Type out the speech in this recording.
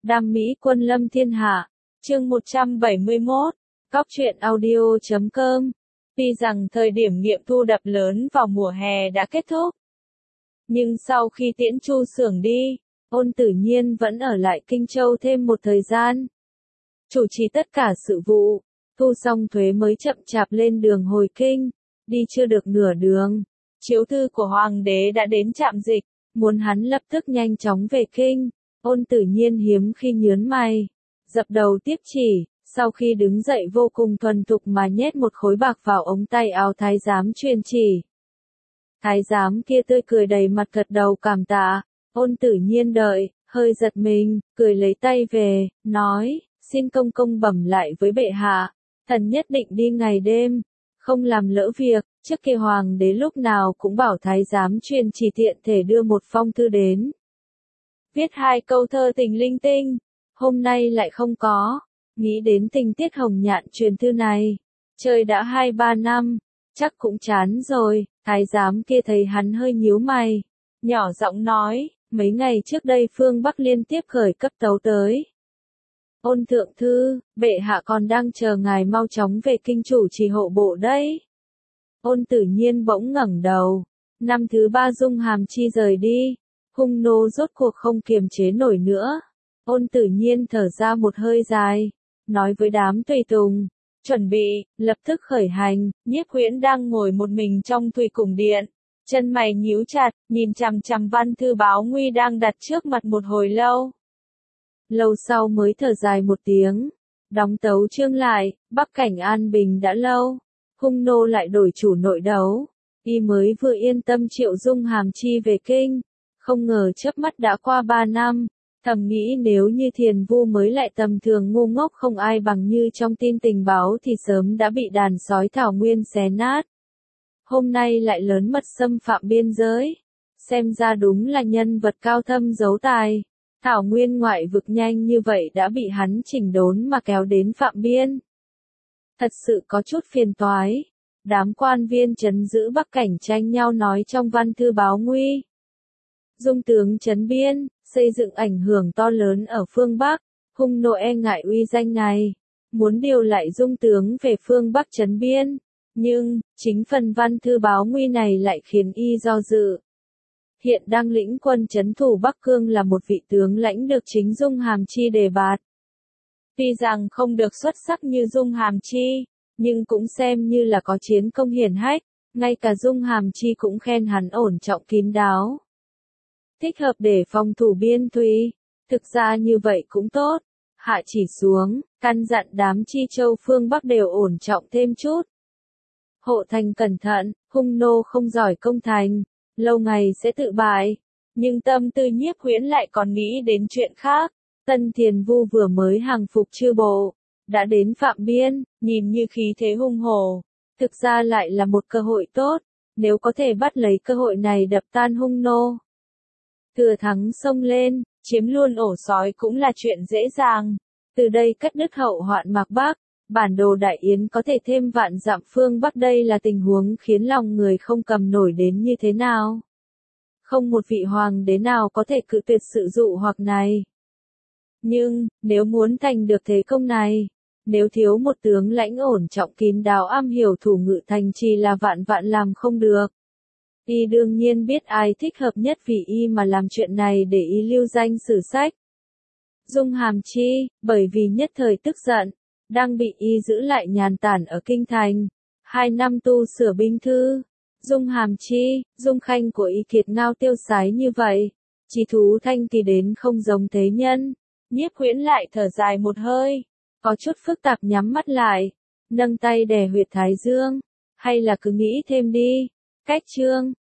Đam mỹ quân lâm thiên hạ. Chương 171. Cóc truyện audio.com. Tuy rằng thời điểm nghiệm thu đập lớn vào mùa hè đã kết thúc, nhưng sau khi tiễn Chu Xưởng đi, Ôn Tử Nhiên vẫn ở lại Kinh Châu thêm một thời gian, chủ trì tất cả sự vụ, thu xong thuế mới chậm chạp lên đường hồi kinh. Đi chưa được nửa đường, chiếu thư của Hoàng đế đã đến trạm dịch, muốn hắn lập tức nhanh chóng về kinh. Ôn Tử Nhiên hiếm khi nhớn mày, dập đầu tiếp chỉ, sau khi đứng dậy vô cùng thuần thục mà nhét một khối bạc vào ống tay áo thái giám truyền chỉ. Thái giám kia tươi cười đầy mặt gật đầu cảm tạ. Ôn Tử Nhiên đợi, hơi giật mình, cười lấy tay về, nói, xin công công bẩm lại với bệ hạ, thần nhất định đi ngày đêm, không làm lỡ việc. Trước kia Hoàng đế lúc nào cũng bảo thái giám truyền chỉ tiện thể đưa một phong thư đến, viết 2 câu thơ tình linh tinh, hôm nay lại không có. Nghĩ đến tình tiết hồng nhạn truyền thư này, chơi đã 2-3 năm, chắc cũng chán rồi. Thái giám kia thấy hắn hơi nhíu mày, nhỏ giọng nói, mấy ngày trước đây phương Bắc liên tiếp khởi cấp tấu tới. Ôn thượng thư, bệ hạ còn đang chờ ngài mau chóng về kinh chủ trì hộ bộ đấy. Ôn Tử Nhiên bỗng ngẩng đầu. Năm thứ 3 Dung Hàm Chi rời đi, hung nô rốt cuộc không kiềm chế nổi nữa. Ôn Tử Nhiên thở ra một hơi dài, nói với đám tùy tùng, chuẩn bị, lập tức khởi hành. Nhiếp Huyễn đang ngồi một mình trong Thủy Cung điện, chân mày nhíu chặt, nhìn chằm chằm văn thư báo nguy đang đặt trước mặt một hồi lâu. Lâu sau mới thở dài một tiếng, đóng tấu chương lại. Bắc cảnh an bình đã lâu, hung nô lại đổi chủ nội đấu, y mới vừa yên tâm triệu Dung Hàm Chi về kinh, không ngờ chớp mắt đã qua 3 năm. Thầm nghĩ nếu như Thiền Vu mới lại tầm thường ngu ngốc không ai bằng như trong tin tình báo thì sớm đã bị đàn sói thảo nguyên xé nát. Hôm nay lại lớn mật xâm phạm biên giới, xem ra đúng là nhân vật cao thâm giấu tài. Thảo nguyên ngoại vực nhanh như vậy đã bị hắn chỉnh đốn mà kéo đến phạm biên. Thật sự có chút phiền toái. Đám quan viên trấn giữ Bắc cảnh tranh nhau nói trong văn thư báo nguy. Dung tướng trấn biên, xây dựng ảnh hưởng to lớn ở phương Bắc, hung nô e ngại uy danh này, muốn điều lại Dung tướng về phương Bắc trấn biên, nhưng chính phần văn thư báo nguy này lại khiến y do dự. Hiện đang lĩnh quân trấn thủ Bắc Cương là một vị tướng lãnh được chính Dung Hàm Chi đề bạt. Tuy rằng không được xuất sắc như Dung Hàm Chi, nhưng cũng xem như là có chiến công hiển hách, ngay cả Dung Hàm Chi cũng khen hắn ổn trọng kín đáo, thích hợp để phòng thủ biên thùy. Thực ra như vậy cũng tốt. Hạ chỉ xuống, căn dặn đám Chi Châu phương Bắc đều ổn trọng thêm chút. Hộ thành cẩn thận, hung nô không giỏi công thành, lâu ngày sẽ tự bại. Nhưng tâm tư Nhiếp Huyễn lại còn nghĩ đến chuyện khác. Tân Thiền Vu vừa mới hàng phục chư bộ, đã đến phạm biên, nhìn như khí thế hung hổ. Thực ra lại là một cơ hội tốt, nếu có thể bắt lấy cơ hội này đập tan hung nô, thừa thắng xông lên, chiếm luôn ổ sói cũng là chuyện dễ dàng. Từ đây cắt đứt hậu hoạn Mạc Bắc, bản đồ Đại Yến có thể thêm vạn dặm phương Bắc. Đây là tình huống khiến lòng người không cầm nổi đến như thế nào. Không một vị hoàng đế nào có thể cự tuyệt sự dụ hoặc này. Nhưng, nếu muốn thành được thế công này, nếu thiếu một tướng lãnh ổn trọng kín đáo am hiểu thủ ngự thành trì là vạn vạn làm không được. Y đương nhiên biết ai thích hợp nhất vì y mà làm chuyện này để y lưu danh sử sách. Dung Hàm Chi, bởi vì nhất thời tức giận, đang bị y giữ lại nhàn tản ở kinh thành. 2 năm tu sửa binh thư. Dung Hàm Chi, Dung Khanh của y kiệt ngao tiêu sái như vậy, chí thú thanh kỳ đến không giống thế nhân. Nhiếp Huyễn lại thở dài một hơi, có chút phức tạp nhắm mắt lại, nâng tay đè huyệt thái dương, hay là cứ nghĩ thêm đi. Cách chương